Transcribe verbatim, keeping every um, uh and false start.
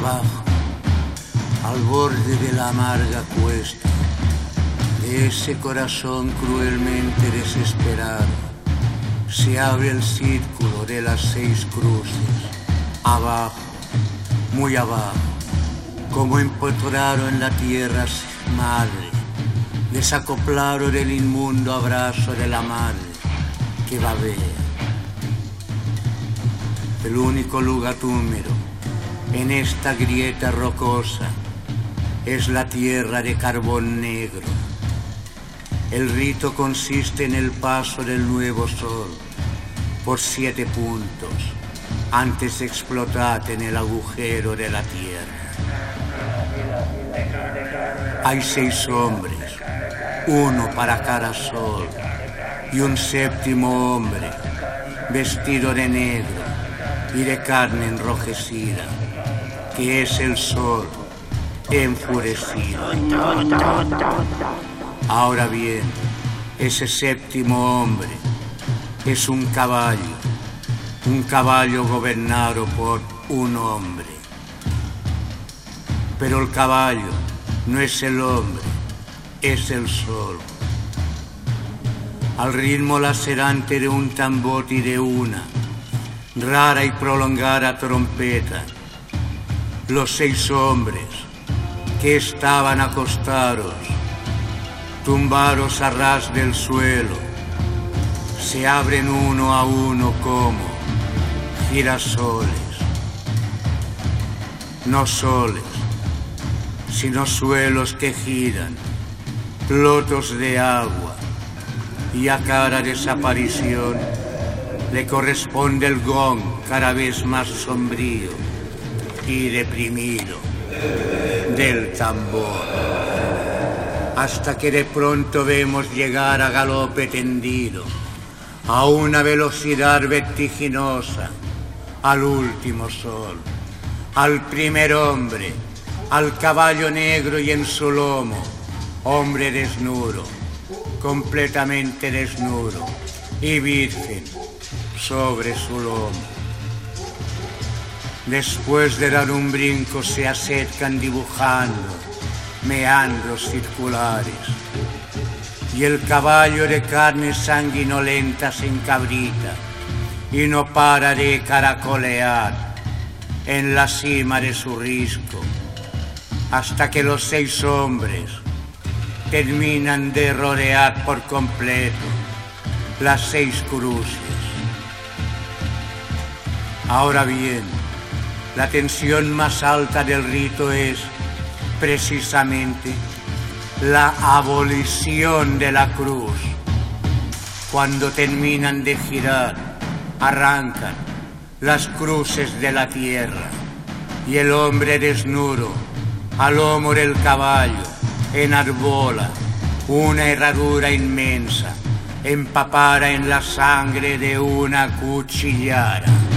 abajo, al borde de la amarga cuesta, de ese corazón cruelmente desesperado, se abre el círculo de las seis cruces. Abajo, muy abajo, como empotraron en la tierra madre, desacoplaron el inmundo abrazo de la madre que babea. El único lugar húmedo en esta grieta rocosa es la tierra de carbón negro. El rito consiste en el paso del nuevo sol por siete puntos antes de explotar en el agujero de la tierra. Hay seis hombres, uno para cada sol, y un séptimo hombre vestido de negro y de carne enrojecida, que es el sol enfurecido. Ahora bien, ese séptimo hombre es un caballo, un caballo gobernado por un hombre. Pero el caballo no es el hombre, es el sol. Al ritmo lacerante de un tambor y de una rara y prolongada trompeta, los seis hombres que estaban acostados, tumbados a ras del suelo, se abren uno a uno como girasoles, no soles, sino suelos que giran, lotos de agua, y a cada desaparición le corresponde el gong cada vez más sombrío y deprimido del tambor, hasta que de pronto vemos llegar a galope tendido, a una velocidad vertiginosa, al último sol, al primer hombre, al caballo negro y en su lomo, hombre desnudo, completamente desnudo y virgen sobre su lomo. Después de dar un brinco se acercan dibujando meandros circulares, y el caballo de carne sanguinolenta se encabrita y no para de caracolear en la cima de su risco, hasta que los seis hombres terminan de rodear por completo las seis cruces. Ahora bien, la tensión más alta del rito es precisamente la abolición de la cruz. Cuando terminan de girar, arrancan las cruces de la tierra y el hombre desnudo al lomo del caballo enarbola una herradura inmensa, empapada en la sangre de una cuchillada.